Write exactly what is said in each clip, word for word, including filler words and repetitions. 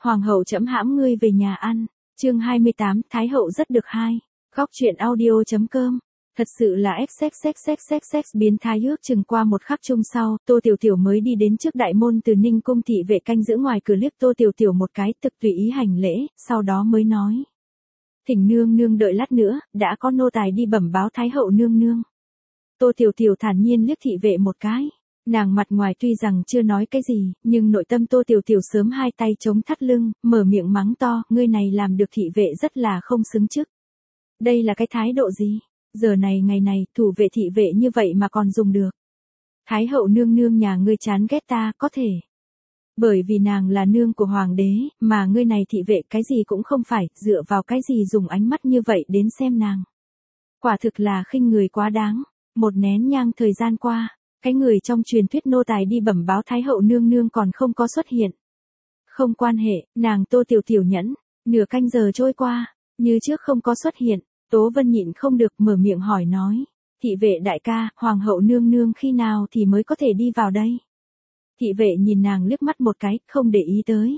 Hoàng hậu trẫm hãm ngươi về nhà ăn. Chương hai mươi tám, Thái hậu rất được hai. Góc truyện audio.com. Thật sự là xxxxxxx biến thái ước chừng qua một khắc chung sau, Tô Tiểu Tiểu mới đi đến trước đại môn từ Ninh cung thị vệ canh giữ ngoài cửa liếc Tô Tiểu Tiểu một cái, thực tùy ý hành lễ, sau đó mới nói: "Thỉnh nương nương đợi lát nữa, đã có nô tài đi bẩm báo Thái hậu nương nương." Tô Tiểu Tiểu thản nhiên liếc thị vệ một cái. Nàng mặt ngoài tuy rằng chưa nói cái gì, nhưng nội tâm Tô Tiểu Tiểu sớm hai tay chống thắt lưng, mở miệng mắng to, ngươi này làm được thị vệ rất là không xứng chức. Đây là cái thái độ gì? Giờ này ngày này, thủ vệ thị vệ như vậy mà còn dùng được. Thái hậu nương nương nhà ngươi chán ghét ta, có thể. Bởi vì nàng là nương của hoàng đế, mà ngươi này thị vệ cái gì cũng không phải, dựa vào cái gì dùng ánh mắt như vậy đến xem nàng. Quả thực là khinh người quá đáng. Một nén nhang thời gian qua, cái người trong truyền thuyết nô tài đi bẩm báo Thái hậu nương nương còn không có xuất hiện. Không quan hệ, nàng Tô Tiểu Tiểu nhẫn, nửa canh giờ trôi qua, như trước không có xuất hiện. Tố Vân nhịn không được mở miệng hỏi nói: "Thị vệ đại ca, hoàng hậu nương nương khi nào thì mới có thể đi vào đây?" Thị vệ nhìn nàng liếc mắt một cái, không để ý tới.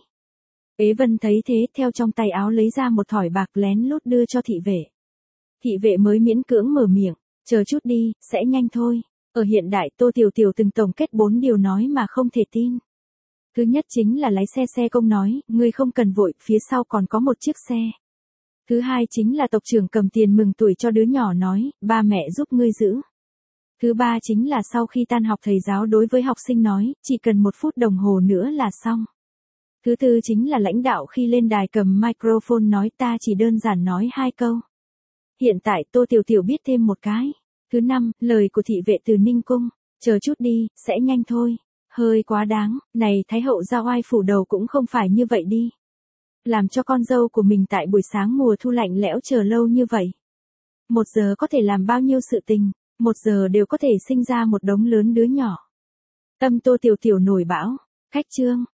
Ế Vân thấy thế, theo trong tay áo lấy ra một thỏi bạc lén lút đưa cho thị vệ. Thị vệ mới miễn cưỡng mở miệng: "Chờ chút đi, sẽ nhanh thôi." Ở hiện đại, Tô Tiểu Tiểu từng tổng kết bốn điều nói mà không thể tin. Thứ nhất chính là lái xe xe công nói, ngươi không cần vội, phía sau còn có một chiếc xe. Thứ hai chính là tộc trưởng cầm tiền mừng tuổi cho đứa nhỏ nói, ba mẹ giúp ngươi giữ. Thứ ba chính là sau khi tan học thầy giáo đối với học sinh nói, chỉ cần một phút đồng hồ nữa là xong. Thứ tư chính là lãnh đạo khi lên đài cầm microphone nói, ta chỉ đơn giản nói hai câu. Hiện tại Tô Tiểu Tiểu biết thêm một cái. Thứ năm, lời của thị vệ từ Ninh cung, chờ chút đi, sẽ nhanh thôi. Hơi quá đáng, này Thái hậu giao oai phủ đầu cũng không phải như vậy đi. Làm cho con dâu của mình tại buổi sáng mùa thu lạnh lẽo chờ lâu như vậy. Một giờ có thể làm bao nhiêu sự tình, một giờ đều có thể sinh ra một đống lớn đứa nhỏ. Tâm Tô Tiểu Tiểu nổi bão, khách trương,